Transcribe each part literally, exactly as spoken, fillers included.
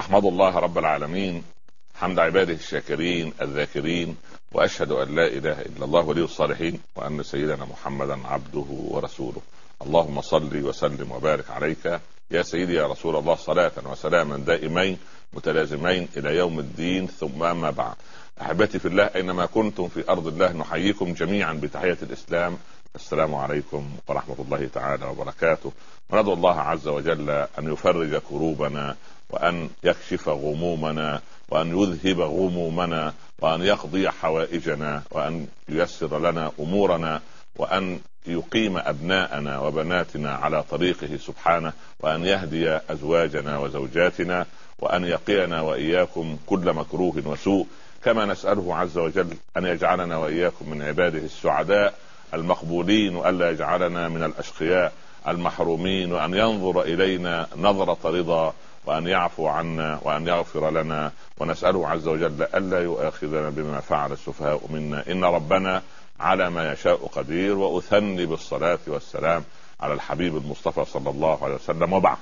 أحمد الله رب العالمين حمد عباده الشاكرين الذاكرين، وأشهد أن لا إله إلا الله ولي الصالحين، وأن سيدنا محمدا عبده ورسوله. اللهم صل وسلم وبارك عليك يا سيدي يا رسول الله، صلاة وسلاما دائمين متلازمين إلى يوم الدين، ثم أما بعد. أحبتي في الله، أينما كنتم في أرض الله نحييكم جميعا بتحية الإسلام، السلام عليكم ورحمة الله تعالى وبركاته. وندعو الله عز وجل أن يفرج كروبنا، وأن يكشف غمومنا، وأن يذهب غمومنا، وأن يقضي حوائجنا، وأن ييسر لنا أمورنا، وأن يقيم أبناءنا وبناتنا على طريقه سبحانه، وأن يهدي أزواجنا وزوجاتنا، وأن يقينا وإياكم كل مكروه وسوء. كما نسأله عز وجل أن يجعلنا وإياكم من عباده السعداء المقبولين، وألا يجعلنا من الأشقياء المحرومين، وأن ينظر إلينا نظرة رضا، وأن يعفو عنا، وأن يغفر لنا. ونسأله عز وجل ألا يؤاخذنا بما فعل السفهاء منا، إن ربنا على ما يشاء قدير. وأثني بالصلاة والسلام على الحبيب المصطفى صلى الله عليه وسلم. وبعد،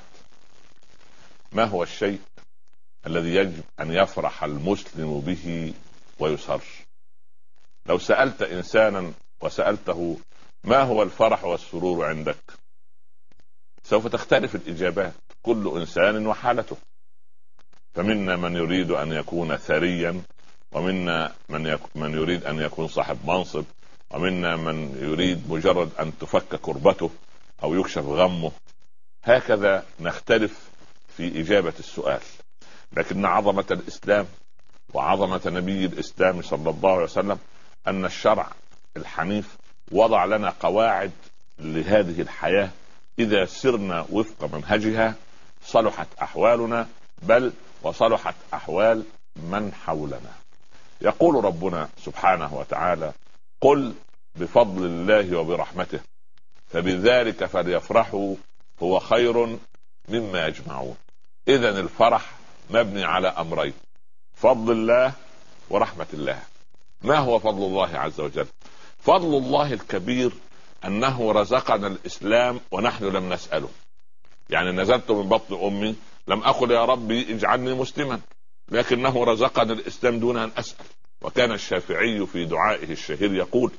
ما هو الشيء الذي يجب أن يفرح المسلم به ويسر؟ لو سألت إنسانا وسألته ما هو الفرح والسرور عندك، سوف تختلف الإجابات، كل إنسان وحالته. فمنا من يريد أن يكون ثريا، ومنا من, يك... من يريد أن يكون صاحب منصب، ومنا من يريد مجرد أن تفك كربته أو يكشف غمه. هكذا نختلف في إجابة السؤال. لكن عظمة الإسلام وعظمة نبي الإسلام صلى الله عليه وسلم أن الشرع الحنيف وضع لنا قواعد لهذه الحياة، إذا سرنا وفق منهجها صلحت أحوالنا، بل وصلحت أحوال من حولنا. يقول ربنا سبحانه وتعالى: قل بفضل الله وبرحمته فبذلك فليفرحوا هو خير مما يجمعون. إذن الفرح مبني على أمرين: فضل الله ورحمة الله. ما هو فضل الله عز وجل؟ فضل الله الكبير أنه رزقنا الإسلام ونحن لم نسأله. يعني نزلت من بطن أمي لم أقل يا ربي اجعلني مسلما، لكنه رزقنا الإسلام دون أن أسأل. وكان الشافعي في دعائه الشهير يقول: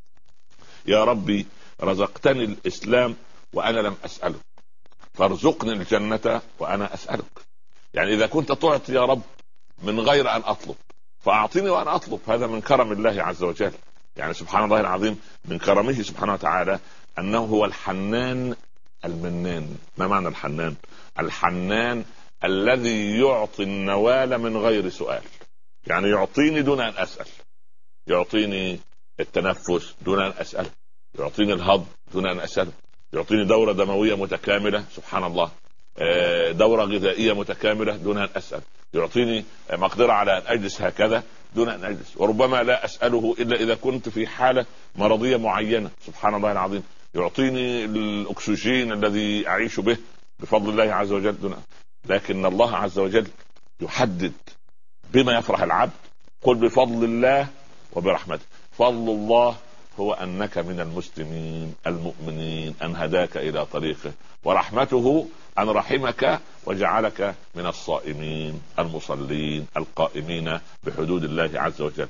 يا ربي رزقتني الإسلام وأنا لم أسألك، فارزقني الجنة وأنا أسألك. يعني إذا كنت تعطي يا رب من غير أن أطلب، فأعطيني وأنا أطلب. هذا من كرم الله عز وجل. يعني سبحان الله العظيم، من كرمه سبحانه وتعالى أنه هو الحنان المنان. ما معنى الحنان؟ الحنان الذي يعطي النوال من غير سؤال. يعني يعطيني دون أن أسأل، يعطيني التنفس دون أن أسأل، يعطيني الهضم دون أن أسأل، يعطيني دورة دموية متكاملة سبحان الله، دورة غذائية متكاملة دون أن أسأل، يعطيني مقدرة على أن أجلس هكذا دون أن أجلس. وربما لا أسأله إلا إذا كنت في حالة مرضية معينة سبحان الله العظيم. يعطيني الأكسجين الذي أعيش به بفضل الله عز وجل دون. لكن الله عز وجل يحدد بما يفرح العبد: قل بفضل الله وبرحمته. فضل الله هو أنك من المسلمين المؤمنين، أن هداك إلى طريقه. ورحمته أن رحمك وجعلك من الصائمين المصلين القائمين بحدود الله عز وجل.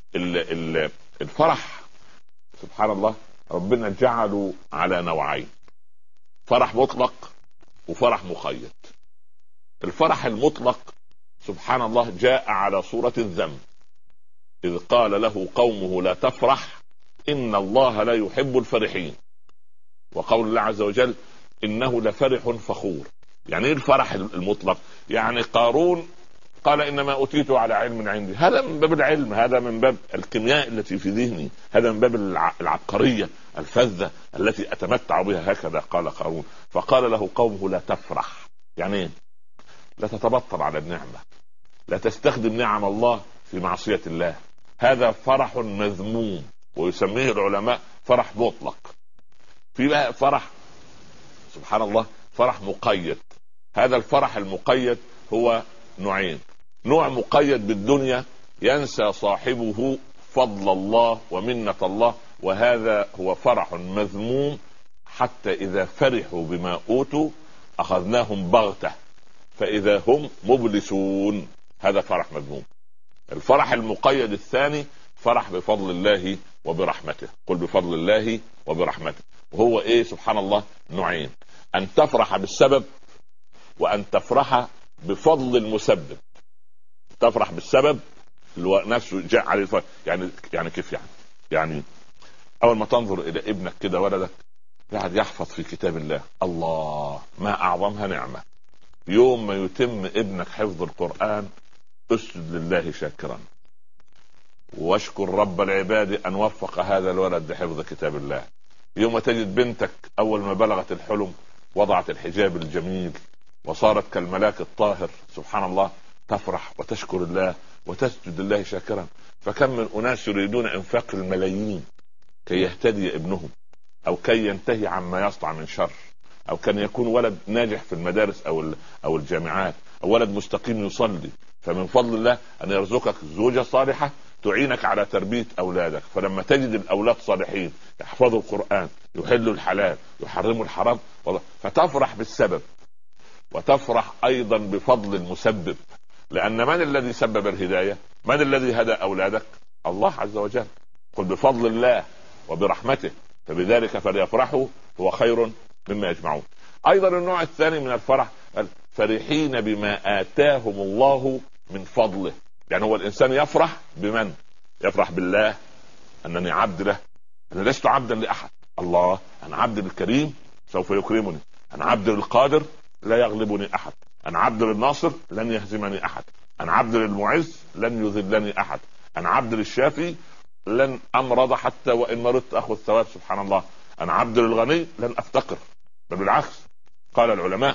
الفرح سبحان الله ربنا جعله على نوعين: فرح مطلق وفرح مقيد. الفرح المطلق سبحان الله جاء على صورة الذم، إذ قال له قومه لا تفرح إن الله لا يحب الفرحين. وقول الله عز وجل: إنه لفرح فخور. يعني إيه الفرح المطلق؟ يعني قارون قال إنما أوتيته على علم عندي. هذا من باب العلم، هذا من باب الكيمياء التي في ذهني، هذا من باب العبقرية الفذة التي أتمتع بها. هكذا قال قارون. فقال له قومه لا تفرح. يعني إيه؟ لا تتبطل على النعمة، لا تستخدم نعم الله في معصية الله. هذا فرح مذموم، ويسميه العلماء فرح مطلق. في بقى فرح سبحان الله فرح مقيد. هذا الفرح المقيد هو نوعين: نوع مقيد بالدنيا ينسى صاحبه فضل الله ومنة الله، وهذا هو فرح مذموم. حتى إذا فرحوا بما أوتوا أخذناهم بغتة فإذا هم مبلسون. هذا فرح مذموم. الفرح المقيد الثاني فرح بفضل الله وبرحمته. قل بفضل الله وبرحمته. وهو ايه؟ سبحان الله، نوعين: ان تفرح بالسبب، وان تفرح بفضل المسبب. تفرح بالسبب اللي هو نفسه جاء عليه الفرح. يعني يعني كيف يعني؟ يعني اول ما تنظر الى ابنك كده، ولدك قاعد يحفظ في كتاب الله، الله ما اعظمها نعمة. يوم ما يتم ابنك حفظ القرآن اسجد لله شاكرا، واشكر رب العباد ان وفق هذا الولد لحفظ كتاب الله. يوم ما تجد بنتك اول ما بلغت الحلم وضعت الحجاب الجميل وصارت كالملاك الطاهر، سبحان الله، تفرح وتشكر الله وتسجد لله شاكرا. فكم من اناس يريدون انفاق الملايين كي يهتدي ابنهم، او كي ينتهي عما يصنع من شر، او كان يكون ولد ناجح في المدارس او او الجامعات، او ولد مستقيم يصلي. فمن فضل الله ان يرزقك زوجة صالحة تعينك على تربية اولادك. فلما تجد الاولاد صالحين يحفظوا القرآن، يحلوا الحلال، يحرموا الحرام، فتفرح بالسبب وتفرح ايضا بفضل المسبب. لان من الذي سبب الهداية؟ من الذي هدى اولادك؟ الله عز وجل. قل بفضل الله وبرحمته فبذلك فليفرحوا هو خير مما يجمعون. ايضا النوع الثاني من الفرح فرحين بما آتاهم الله من فضله. يعني هو الانسان يفرح بمن؟ يفرح بالله، انني عبد له، انا لست عبدا لاحد. الله، انا عبد للكريم سوف يكرمني، انا عبد للقادر لا يغلبني احد، انا عبد للناصر لن يهزمني احد، انا عبد للمعز لن يذلني احد، انا عبد للشافي لن امرض حتى وان مرضت اخذ ثواب، سبحان الله، انا عبد للغني لن افتقر. بل بالعكس، قال العلماء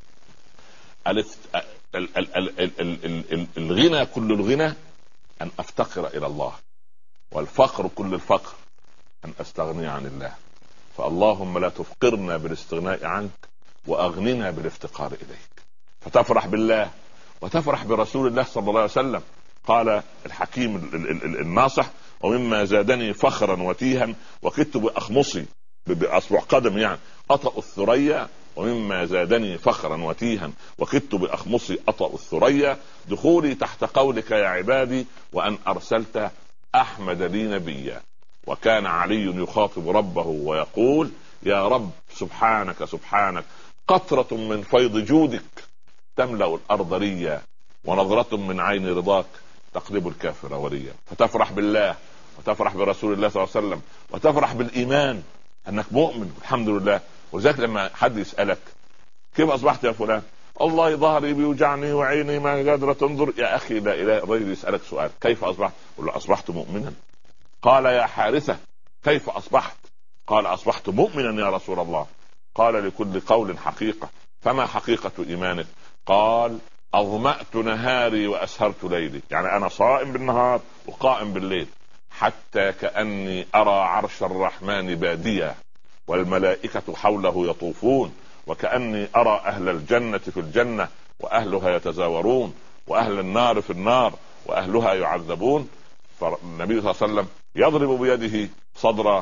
الغنى كل الغنى ان افتقر الى الله، والفقر كل الفقر ان استغني عن الله. فاللهم لا تفقرنا بالاستغناء عنك واغننا بالافتقار اليك. فتفرح بالله وتفرح برسول الله صلى الله عليه وسلم. قال الحكيم الناصح: ومما زادني فخرا وتيها وكدت باخمصي، باصبع قدم يعني، اطأ الثريا. ومما زادني فخرا وتيها وكدت باخمصي اطأ الثريا دخولي تحت قولك يا عبادي وان ارسلت احمد لي نبيا. وكان علي يخاطب ربه ويقول: يا رب سبحانك سبحانك، قطرة من فيض جودك تملأ الارض ريا، ونظرة من عين رضاك تقلب الكافر وريا. فتفرح بالله وتفرح برسول الله صلى الله عليه وسلم وتفرح بالايمان انك مؤمن، الحمد لله. وذلك لما حد يسألك كيف اصبحت يا فلان؟ الله ظهري بيوجعني وعيني ما قادرة تنظر. يا اخي لا اله، الرجل يسألك سؤال: كيف اصبحت؟ قل له: اصبحت مؤمنا. قال: يا حارثة كيف اصبحت؟ قال: اصبحت مؤمنا يا رسول الله. قال: لكل قول حقيقة، فما حقيقة ايمانك؟ قال: اظمأت نهاري واسهرت ليلي. يعني انا صائم بالنهار وقائم بالليل، حتى كأني ارى عرش الرحمن باديا والملائكة حوله يطوفون، وكأني أرى أهل الجنة في الجنة وأهلها يتزاورون، وأهل النار في النار وأهلها يعذبون. فالنبي صلى الله عليه وسلم يضرب بيده صدر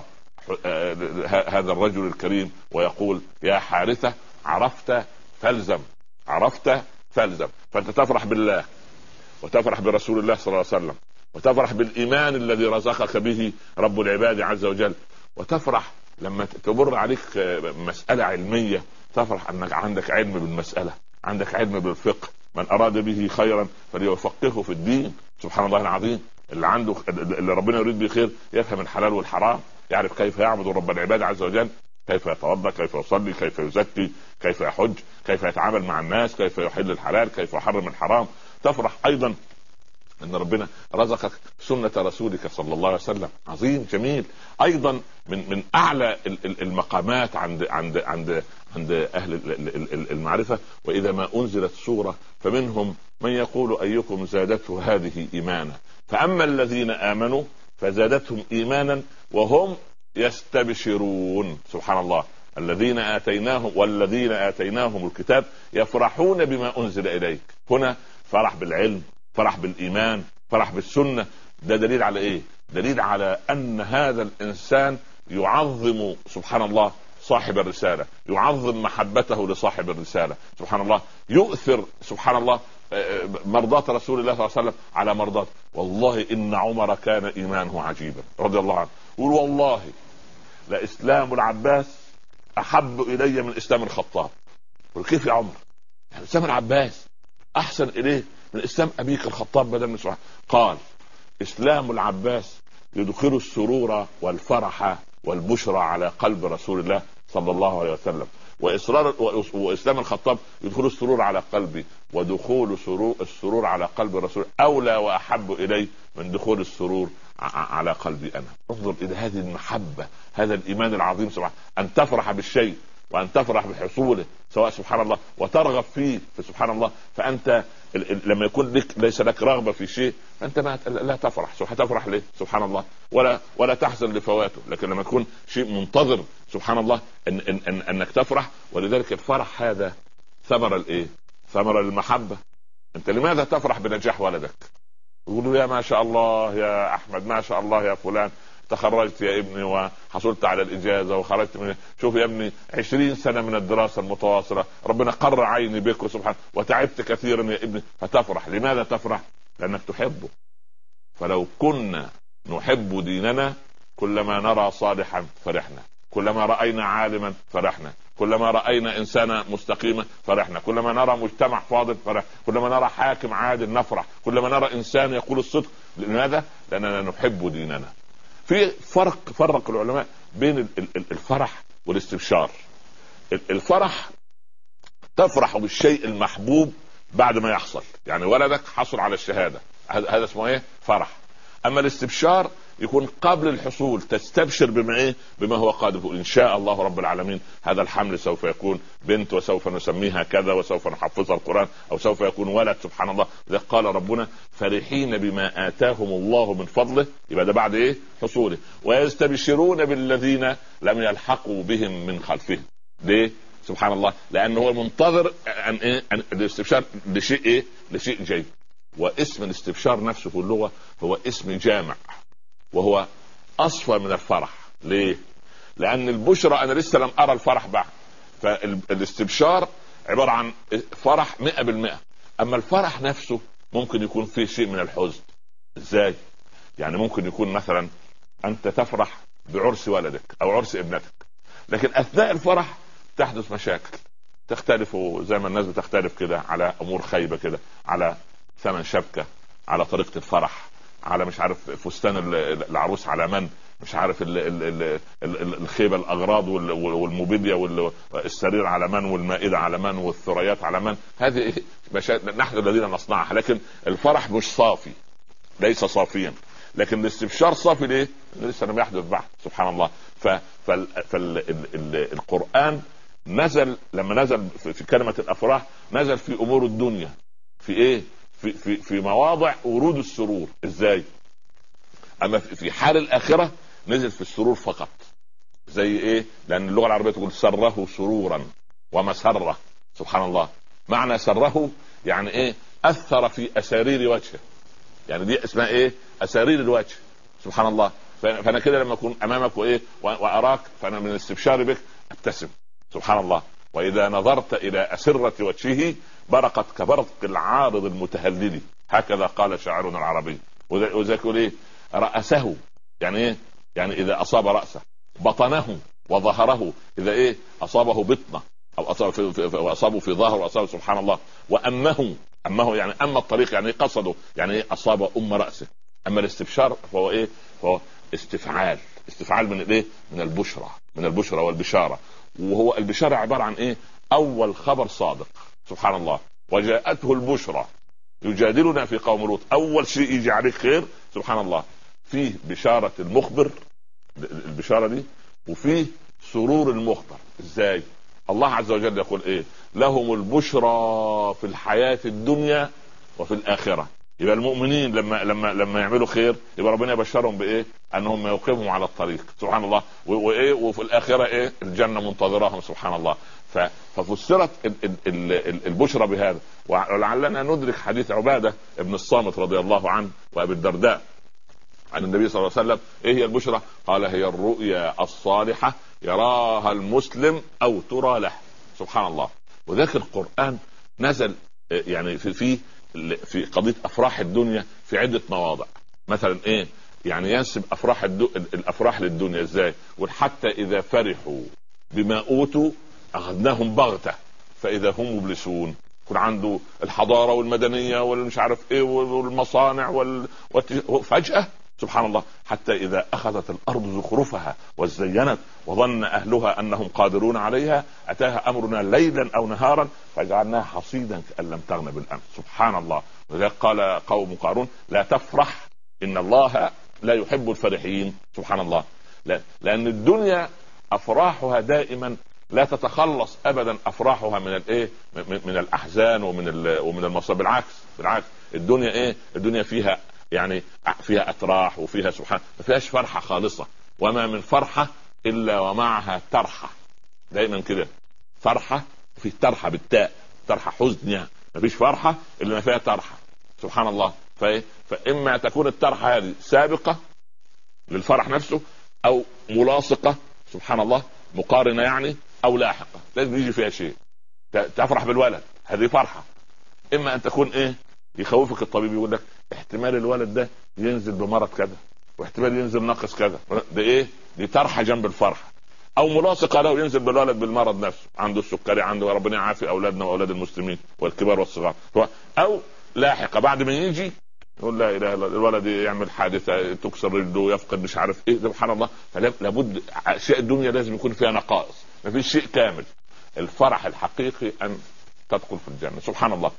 هذا الرجل الكريم ويقول: يا حارثة عرفت فالزم، عرفت فالزم. فأنت تفرح بالله وتفرح برسول الله صلى الله عليه وسلم وتفرح بالإيمان الذي رزقك به رب العباد عز وجل، وتفرح لما تمر عليك مسألة علمية تفرح انك عندك علم بالمسألة، عندك علم بالفقه. من اراد به خيرا فليفقهه في الدين. سبحان الله العظيم. اللي عنده اللي ربنا يريد به خير يفهم الحلال والحرام، يعرف كيف يعبد رب العباد عز وجل، كيف يتوضا، كيف يصلي، كيف يزكي، كيف يحج، كيف يتعامل مع الناس، كيف يحل الحلال، كيف يحرم الحرام. تفرح ايضا ان ربنا رزقك سنة رسولك صلى الله عليه وسلم. عظيم جميل. ايضا من من اعلى المقامات عند عند عند عند اهل المعرفة: واذا ما انزلت سورة فمنهم من يقول ايكم زادته هذه ايمانا، فاما الذين امنوا فزادتهم ايمانا وهم يستبشرون. سبحان الله. الذين آتيناهم والذين آتيناهم الكتاب يفرحون بما أنزل إليك. هنا فرح بالعلم، فرح بالإيمان، فرح بالسنة. ده دليل على إيه؟ دليل على أن هذا الإنسان يعظم سبحان الله صاحب الرسالة، يعظم محبته لصاحب الرسالة، سبحان الله، يؤثر سبحان الله مرضاة رسول الله صلى الله عليه وسلم على مرضاته. والله إن عمر كان إيمانه عجيبا رضي الله عنه، يقول والله لإسلام العباس أحب إلي من إسلام الخطاب. كيف يا عمر؟ يعني إسلام العباس أحسن إليه من إسلام أبيك الخطاب بدل من سبحانه. قال إسلام العباس يدخل السرور والفرح والبشرى على قلب رسول الله صلى الله عليه وسلم، وإصرار وإسلام الخطاب يدخل السرور على قلبي، ودخول سرور السرور على قلب الرسول أولى وأحب إلي من دخول السرور على قلبي أنا. انظر إلى هذه المحبة، هذا الإيمان العظيم سبحانه، أن تفرح بالشيء وأن تفرح بحصوله سواء سبحان الله وترغب فيه سبحان الله. فأنت لما يكون لك ليس لك رغبة في شيء فأنت ما لا تفرح. هتفرح ليه سبحان الله؟ ولا ولا تحزن لفواته. لكن لما يكون شيء منتظر سبحان الله إن إن إن أنك تفرح. ولذلك الفرح هذا ثمرة الإيه؟ ثمرة المحبة. أنت لماذا تفرح بنجاح ولدك؟ يقولوا يا ما شاء الله يا أحمد، ما شاء الله يا فلان، تخرجت يا ابني وحصلت على الإجازة وخرجت من، شوف يا ابني عشرين سنة من الدراسة المتواصلة، ربنا قر عيني بك سبحان، وتعبت كثيرا يا ابني. فتفرح. لماذا تفرح؟ لأنك تحبه. فلو كنا نحب ديننا كلما نرى صالحا فرحنا، كلما رأينا عالما فرحنا، كلما رأينا إنسانا مستقيما فرحنا، كلما نرى مجتمع فاضل فرح، كلما نرى حاكم عادل نفرح، كلما نرى إنسان يقول الصدق. لماذا؟ لأننا نحب ديننا. في فرق فرق العلماء بين الفرح والاستبشار. الفرح تفرح بالشيء المحبوب بعد ما يحصل، يعني ولدك حصل على الشهادة، هذا اسمه ايه؟ فرح. اما الاستبشار يكون قبل الحصول، تستبشر بما ايه؟ بما هو قادم. ان شاء الله رب العالمين هذا الحمل سوف يكون بنت وسوف نسميها كذا وسوف نحفظها القرآن، او سوف يكون ولد سبحان الله. ذلك قال ربنا فرحين بما آتاهم الله من فضله. يبقى ده بعد ايه؟ حصوله. ويستبشرون بالذين لم يلحقوا بهم من خلفهم. ليه؟ سبحان الله، لانه هو منتظر ان ايه؟ أن الاستبشار لشيء ايه؟ لشيء جيد. واسم الاستبشار نفسه في اللغة هو اسم جامع، وهو أصفى من الفرح. ليه؟ لأن البشرى أنا لسه لم أرى الفرح بعد، فالاستبشار عبارة عن فرح مئة بالمئة. أما الفرح نفسه ممكن يكون فيه شيء من الحزن. إزاي؟ يعني ممكن يكون مثلا أنت تفرح بعرس ولدك أو عرس ابنتك، لكن أثناء الفرح تحدث مشاكل، تختلفوا زي ما الناس بتختلف كده على أمور خايبة كده، على ثمن شبكة، على طريقة الفرح، على مش عارف فستان العروس على من، مش عارف ال ال ال الخيبة الأغراض والموبيليا والسرير على من، والمائدة على من، والثريات على من. هذه نحن الذين نصنعها. لكن الفرح مش صافي، ليس صافيا. لكن الاستبشار صافي. ليه؟ لسه لم يحدث بعد سبحان الله. فالقرآن نزل لما نزل في كلمة الأفراح نزل في أمور الدنيا، في ايه؟ في في في مواضع ورود السرور. ازاي؟ اما في حال الاخره نزل في السرور فقط. زي ايه؟ لان اللغه العربيه تقول سره سرورا ومسره سبحان الله. معنى سره يعني ايه؟ اثر في اسارير وجهه، يعني دي اسمها ايه؟ اسارير الوجه سبحان الله. فانا كده لما اكون امامك وايه واراك فانا من الاستبشار بك ابتسم سبحان الله. واذا نظرت الى اسره وجهه برقت كبرق العارض المتهلل، هكذا قال شاعرنا العربي. وذاك يقول ايه؟ رأسه يعني ايه؟ يعني اذا اصاب رأسه، بطنه وظهره اذا ايه؟ اصابه بطنه، او اصابه في, في, في اصابه في ظهره، واصابه سبحان الله. وامه، امه يعني اما الطريق، يعني قصده، يعني ايه؟ اصاب ام رأسه. اما الاستبشار فهو ايه؟ فهو استفعال، استفعال من الايه؟ من البشرى، من البشرى والبشارة. وهو البشارة عبارة عن ايه؟ اول خبر صادق سبحان الله. وجاءته البشرى يجادلنا في قوم لوط، اول شيء يجي عليك خير سبحان الله. فيه بشارة المخبر، البشارة دي، وفيه سرور المخبر. ازاي؟ الله عز وجل يقول ايه؟ لهم البشرى في الحياة الدنيا وفي الآخرة. يبقى المؤمنين لما لما لما يعملوا خير يبقى ربنا يبشرهم بايه؟ انهم يوقفهم على الطريق سبحان الله. وايه؟ وفي الاخره ايه؟ الجنه منتظراهم سبحان الله. ففسرت البشرى بهذا. ولعلنا ندرك حديث عباده ابن الصامت رضي الله عنه وابي الدرداء عن النبي صلى الله عليه وسلم. ايه هي البشرى؟ قال هي الرؤيا الصالحه يراها المسلم أو ترى له. سبحان الله. وذاك القرآن نزل يعني في في في قضية أفراح الدنيا في عدة مواضع. مثلا إيه يعني ينسب أفراح الدو... الأفراح للدنيا إزاي؟ وحتى إذا فرحوا بما أوتوا أخذناهم بغتة فإذا هم مبلسون. يكون عنده الحضارة والمدنية والمش عارف إيه والمصانع وال... فجأة سبحان الله حتى إذا أخذت الأرض زخرفها وزينت وظن أهلها أنهم قادرون عليها أتاها أمرنا ليلا أو نهارا فجعلناها حصيدا كأن لم تغن بالأمس. سبحان الله. وذلك قال قوم قارون لا تفرح إن الله لا يحب الفرحين. سبحان الله. لا. لأن الدنيا أفراحها دائما لا تتخلص أبدا أفراحها من الإيه من الأحزان ومن ومن المصائب. بالعكس بالعكس الدنيا إيه الدنيا فيها يعني فيها أتراح وفيها سبحان ما فيهاش فرحة خالصة. وما من فرحة إلا ومعها ترحة. دائما كده فرحة في ترحة بالتاء ترحة حزن يعني ما فيش فرحة إلا ما فيها ترحة. سبحان الله. فإما تكون الترحة هذه سابقة للفرح نفسه أو ملاصقة سبحان الله مقارنة يعني أو لاحقة لازم يجي فيها شيء. تفرح بالولد هذه فرحة. إما أن تكون إيه يخوفك الطبيب يقول لك احتمال الولد ده ينزل بمرض كذا واحتمال ينزل ناقص كذا. ده ايه دي طرحه جنب الفرحه. او ملاصقه له ينزل بالولد بالمرض نفسه عنده السكري عنده ربنا يعافي اولادنا واولاد المسلمين والكبار والصغار. او لاحقه بعد ما يجي يقول لا اله الا الله الولد يعمل حادثه تكسر رجله يفقد مش عارف ايه. سبحان الله. فلابد اشياء الدنيا لازم يكون فيها نقائص ما فيش شيء كامل. الفرح الحقيقي ان تدخل في الجنه. سبحان الله.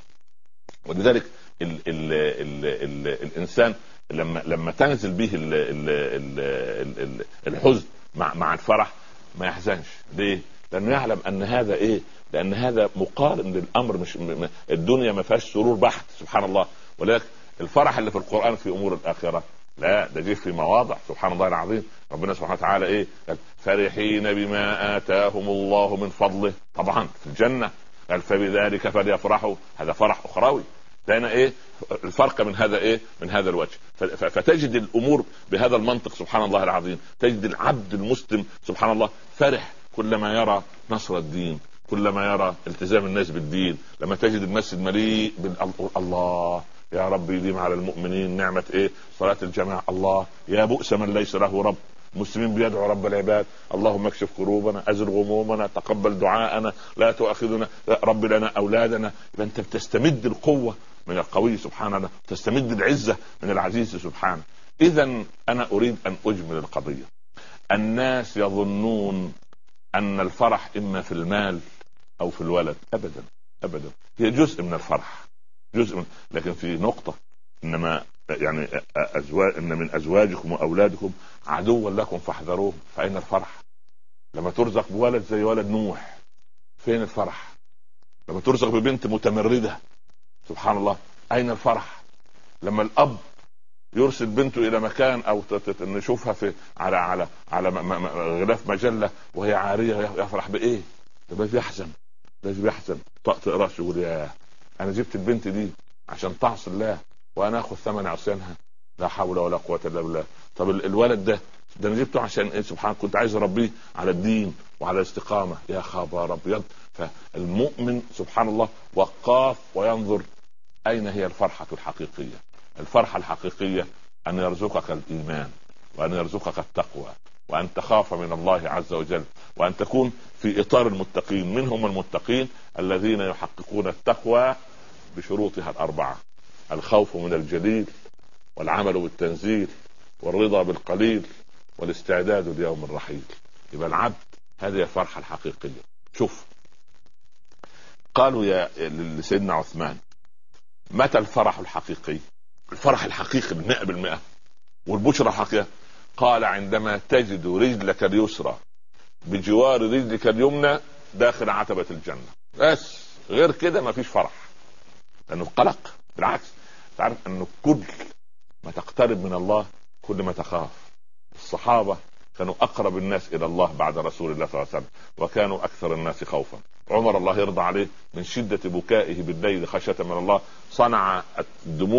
ولذلك ال ال ال ال الانسان لما لما تنزل به ال ال ال ال الحزن مع مع الفرح ما يحزنش. ليه؟ لانه يعلم ان هذا ايه لان هذا مقارن للامر. مش الدنيا ما فيهاش سرور بحت. سبحان الله. ولذلك الفرح اللي في القرآن في امور الاخره لا ده جه في مواضع. سبحان الله العظيم. ربنا سبحانه وتعالى ايه فرحين بما آتاهم الله من فضله. طبعا في الجنة قال فبذلك فليفرحوا. هذا فرح اخروي. لأن ايه الفرق من هذا ايه من هذا الوجه. فتجد الامور بهذا المنطق. سبحان الله العظيم. تجد العبد المسلم سبحان الله فرح كلما يرى نصر الدين كلما يرى التزام الناس بالدين. لما تجد المسجد مليء بالله يا رب يديم على المؤمنين نعمة ايه صلاة الجماعة. الله يا بؤس من ليس له رب. المسلمين بيدعوا رب العباد اللهم اكشف كروبنا ازل غمومنا تقبل دعاءنا لا تؤاخذنا رب لنا اولادنا. انت بتستمد القوة من القوي سبحانه تستمد العزة من العزيز سبحانه. اذا انا اريد ان اجمل القضية. الناس يظنون ان الفرح اما في المال او في الولد. ابدا ابدا هي جزء من الفرح جزء من. لكن في نقطة انما يعني أزواج ان من ازواجكم واولادكم عدوا لكم فاحذروه. فاين الفرح لما ترزق بولد زي ولد نوح؟ فين الفرح لما ترزق ببنت متمردة؟ سبحان الله. اين الفرح لما الاب يرسل بنته الى مكان او نشوفها في على على على غلاف مجلة وهي عارية يفرح بايه؟ لازم يحزن لازم يحزن طقطق راسه يقول يا انا جبت البنت دي عشان تعصي الله وانا اخذ ثمن عصيانها. لا حول ولا قوة الا بالله. طب الولد ده ده انا جبته عشان ايه؟ سبحان كنت عايز اربيه على الدين وعلى الاستقامة. يا خبر ابيض. فالمؤمن سبحان الله وقاف وينظر اين هي الفرحة الحقيقية. الفرحة الحقيقية ان يرزقك الايمان وان يرزقك التقوى وان تخاف من الله عز وجل وان تكون في اطار المتقين. منهم المتقين الذين يحققون التقوى بشروطها الاربعة: الخوف من الجليل والعمل بالتنزيل والرضا بالقليل والاستعداد ليوم الرحيل. يبقى العبد هذه الفرحة الحقيقية. شوف قالوا يا لسيدنا عثمان متى الفرح الحقيقي؟ الفرح الحقيقي بالمئة بالمئة والبشرى الحقيقية. قال عندما تجد رجلك اليسرى بجوار رجلك اليمنى داخل عتبة الجنة. بس غير كده ما فيش فرح لأنه قلق. بالعكس تعرف أنه كل ما تقترب من الله كل ما تخاف. الصحابة كانوا أقرب الناس إلى الله بعد رسول الله صلى الله عليه وسلم وكانوا أكثر الناس خوفا. عمر الله يرضى عليه من شدة بكائه بالليل خشية من الله صنع الدموع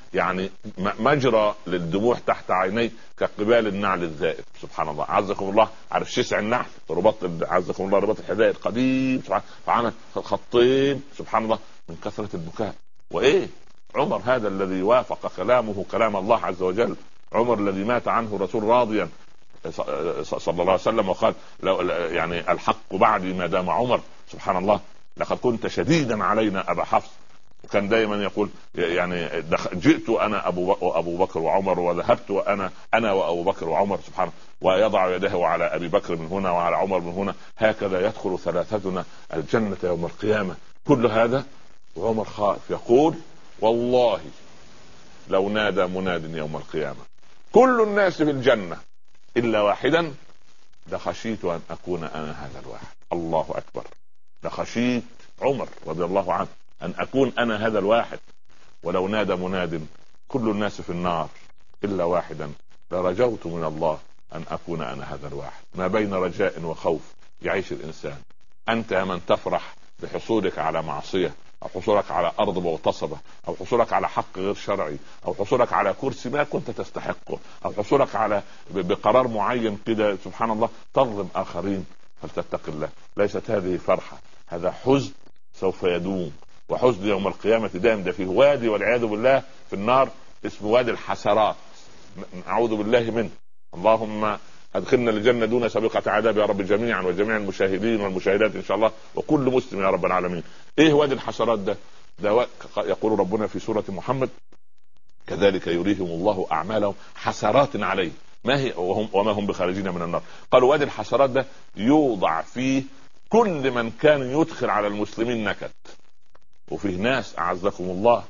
يعني مجرى للدموع تحت عيني كقبال النعل الذائب. سبحان الله، عزكم الله. عارف شسع النعل، رباط عزكم الله، رباط الحذاء القديم، فعمل خطين سبحان الله من كثرة البكاء. وايه عمر هذا الذي وافق كلامه كلام الله عز وجل، عمر الذي مات عنه رسول راضيا صلى الله عليه وسلم وقال لو يعني الحق بعدي ما دام عمر. سبحان الله، لقد كنت شديدا علينا ابا حفص. وكان دائما يقول يعني جئت انا ابو ابو بكر وعمر وذهبت وانا انا وابو بكر وعمر. سبحان الله، ويضع يده على ابي بكر من هنا وعلى عمر من هنا، هكذا يدخل ثلاثتنا الجنه يوم القيامه. كل هذا وعمر خائف يقول والله لو نادى مناد يوم القيامه كل الناس في الجنه الا واحدا لخشيت ان اكون انا هذا الواحد. الله اكبر، لخشيت عمر رضي الله عنه ان اكون انا هذا الواحد. ولو نادى مناد كل الناس في النار الا واحدا لرجوت من الله ان اكون انا هذا الواحد. ما بين رجاء وخوف يعيش الانسان. انت من تفرح بحصولك على معصيه، او حصولك على ارض مغتصبه، او حصولك على حق غير شرعي، او حصولك على كرسي ما كنت تستحقه، او حصولك على بقرار معين كده سبحان الله تظلم اخرين، فلتتق الله. ليست هذه فرحه، هذا حزن سوف يدوم، وحزن يوم القيامه دائم. ده فيه وادي والعياذ بالله في النار اسمه وادي الحسرات، اعوذ بالله منه. اللهم ادخلنا الجنه دون سابقه عذاب يا رب جميعا، وجميع المشاهدين والمشاهدات ان شاء الله، وكل مسلم يا رب العالمين. ايه وادي الحسرات ده؟ ده يقول ربنا في سوره محمد كذلك يريهم الله اعمالهم حسرات عليه ما هي وهم وما هم بخارجين من النار. قالوا وادي الحسرات ده يوضع فيه كل من كان يدخل على المسلمين نكد. وفيه ناس اعزكم الله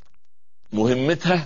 مهمتها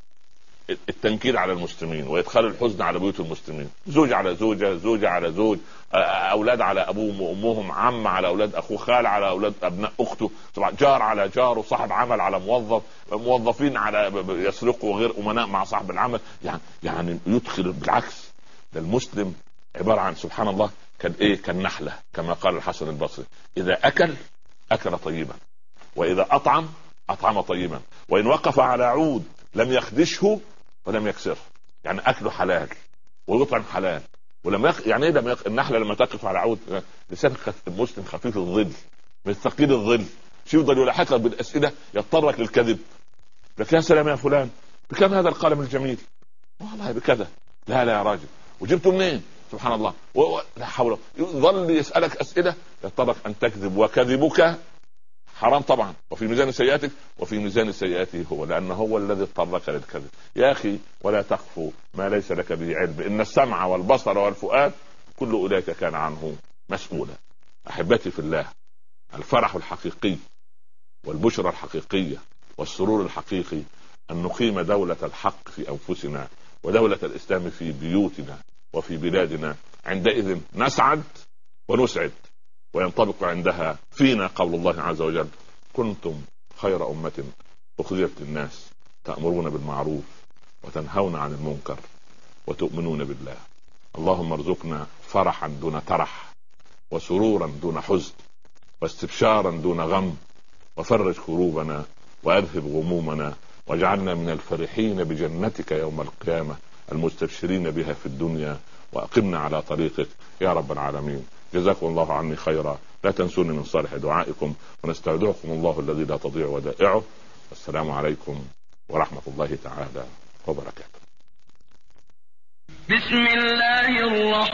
التنكيل على المسلمين ويدخل الحزن على بيوت المسلمين، زوج على زوجة، زوجة على زوج، اولاد على ابوهم وامهم، عم على اولاد اخوه، خال على اولاد ابناء اخته، طبعا جار على جار، وصاحب عمل على موظف، موظفين على يسرقوا غير امناء مع صاحب العمل. يعني يعني يدخل بالعكس. ده المسلم عبارة عن سبحان الله كان ايه؟ كان نحلة كما قال الحسن البصري، اذا اكل اكل طيبا، واذا اطعم اطعم طيبا، وان وقف على عود لم يخدشه ولم يكسره. يعني اكله حلال ويطعم حلال ولم يق... يعني ايه لم يق... النحله لما تقف على عود لسان خف... المسلم خفيف الظل من ثقيل الظل، شو يفضل يلحقك بالاسئله يضطرك للكذب. لك يا سلام يا فلان بكم هذا القلم الجميل؟ والله بكذا. لا لا يا راجل وجبته منين؟ سبحان الله و... لا حول. يظل يسالك اسئله يضطرك ان تكذب، وكذبك حرام طبعا، وفي ميزان سيئاتك وفي ميزان سيئاته هو، لأنه هو الذي اضطرك للكذب. يا أخي ولا تخف ما ليس لك به علم، إن السمع والبصر والفؤاد كل أولئك كان عنه مسؤولا. أحبتي في الله، الفرح الحقيقي والبشرى الحقيقية والسرور الحقيقي أن نقيم دولة الحق في أنفسنا ودولة الإسلام في بيوتنا وفي بلادنا. عندئذ نسعد ونسعد، وينطبق عندها فينا قول الله عز وجل كنتم خير أمة أخرجت للناس تأمرون بالمعروف وتنهون عن المنكر وتؤمنون بالله. اللهم ارزقنا فرحا دون ترح، وسرورا دون حزن، واستبشارا دون غم، وفرج كروبنا وأذهب غمومنا، واجعلنا من الفرحين بجنتك يوم القيامة المستبشرين بها في الدنيا، وأقمنا على طريقك يا رب العالمين. جزاكم الله عني خيرا، لا تنسوني من صالح دعائكم، ونستودعكم الله الذي لا تضيع ودائعه. والسلام عليكم ورحمة الله تعالى وبركاته. بسم الله الرحمن